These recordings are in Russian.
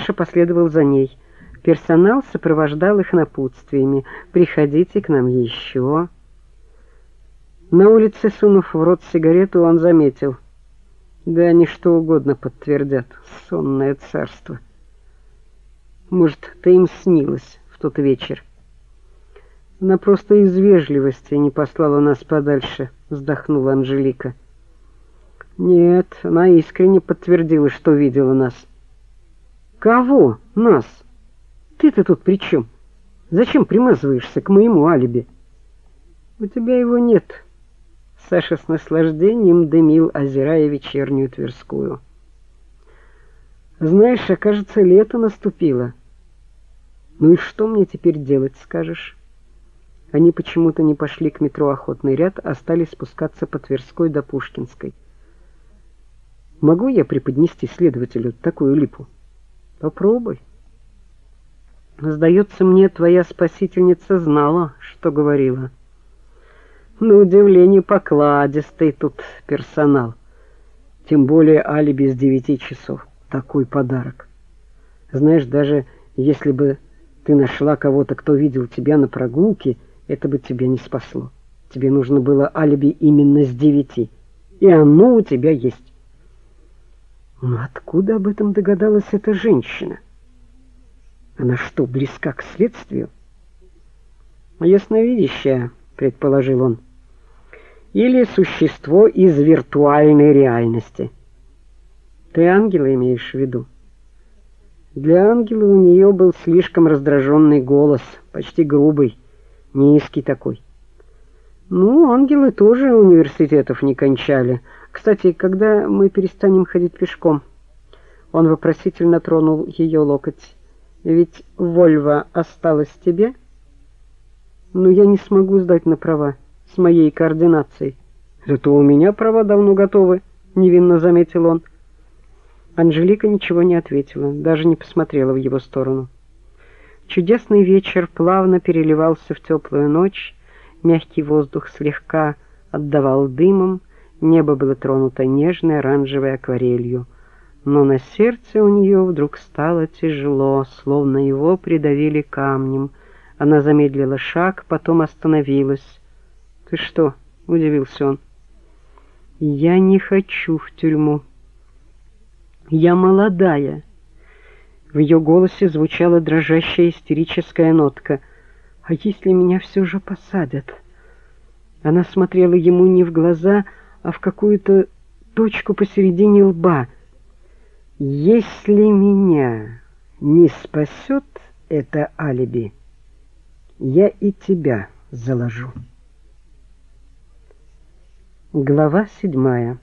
Саша последовал за ней. Персонал сопровождал их напутствиями: «Приходите к нам еще». На улице, сунув в рот сигарету, он заметил: «Да они что угодно подтвердят, сонное царство. Может, ты им снилась в тот вечер?» «Она просто из вежливости не послала нас подальше», — вздохнула Анжелика. «Нет, она искренне подтвердила, что видела нас». «Кого? Нас? Ты-то тут при чем? Зачем примазываешься к моему алиби?» «У тебя его нет». Саша с наслаждением дымил, озирая вечернюю Тверскую. «Знаешь, окажется, лето наступило. Ну и что мне теперь делать, скажешь?» Они почему-то не пошли к метро «Охотный ряд», а стали спускаться по Тверской до Пушкинской. «Могу я преподнести следователю такую липу?» «Попробуй. Сдается мне, твоя спасительница знала, что говорила». На удивление покладистый тут персонал. Тем более алиби с 9 часов. Такой подарок. Знаешь, даже если бы ты нашла кого-то, кто видел тебя на прогулке, это бы тебя не спасло. Тебе нужно было алиби именно с 9. И оно у тебя есть. Но откуда об этом догадалась эта женщина? Она что, близка к следствию? Ясновидящая, предположил он. Или существо из виртуальной реальности. Ты ангела имеешь в виду? Для ангела у нее был слишком раздраженный голос, почти грубый, низкий такой. Ну, ангелы тоже университетов не кончали. Кстати, когда мы перестанем ходить пешком? Он вопросительно тронул ее локоть. Ведь Вольво осталась тебе? Но я не смогу сдать на права с моей координацией. Зато у меня права давно готовы, невинно заметил он. Анжелика ничего не ответила, даже не посмотрела в его сторону. Чудесный вечер плавно переливался в теплую ночь, мягкий воздух слегка отдавал дымом, небо было тронуто нежной оранжевой акварелью, но на сердце у нее вдруг стало тяжело, словно его придавили камнем. Она замедлила шаг, потом остановилась. «Ты что?» — удивился он. «Я не хочу в тюрьму. Я молодая». В ее голосе звучала дрожащая истерическая нотка. «А если меня все же посадят?» Она смотрела ему не в глаза, а в какую-то точку посередине лба. «Если меня не спасет это алиби, я и тебя заложу». Глава 7.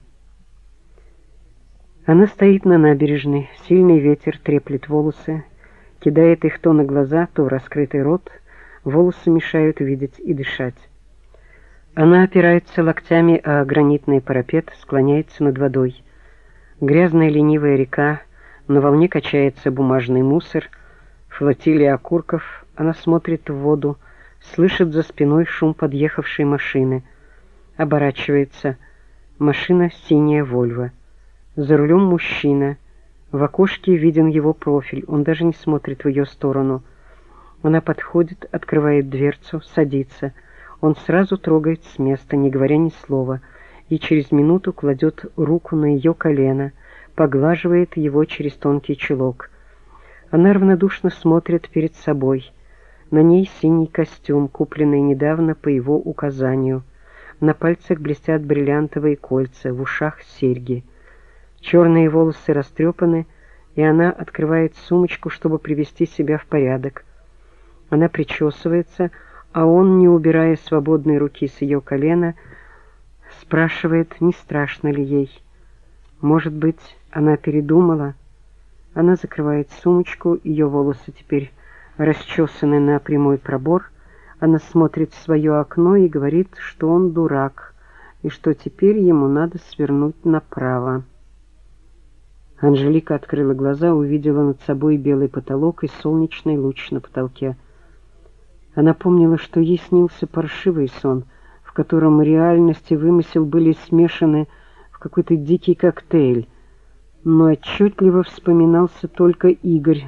Она стоит на набережной, сильный ветер треплет волосы, кидает их то на глаза, то в раскрытый рот, волосы мешают видеть и дышать. Она опирается локтями о гранитный парапет, склоняется над водой. Грязная ленивая река, на волне качается бумажный мусор, флотилия окурков. Она смотрит в воду, слышит за спиной шум подъехавшей машины. Оборачивается. Машина синяя Вольво. За рулем мужчина. В окошке виден его профиль. Он даже не смотрит в ее сторону. Она подходит, открывает дверцу, садится. Он сразу трогает с места, не говоря ни слова, и через минуту кладет руку на ее колено, поглаживает его через тонкий чулок. Она равнодушно смотрит перед собой. На ней синий костюм, купленный недавно по его указанию. На пальцах блестят бриллиантовые кольца, в ушах серьги. Черные волосы растрепаны, и она открывает сумочку, чтобы привести себя в порядок. Она причесывается, а он, не убирая свободной руки с ее колена, спрашивает, не страшно ли ей. Может быть, она передумала? Она закрывает сумочку, ее волосы теперь расчесаны на прямой пробор. Она смотрит в свое окно и говорит, что он дурак, и что теперь ему надо свернуть направо. Анжелика открыла глаза, увидела над собой белый потолок и солнечный луч на потолке. Она помнила, что ей снился паршивый сон, в котором реальность и вымысел были смешаны в какой-то дикий коктейль, но отчетливо вспоминался только Игорь,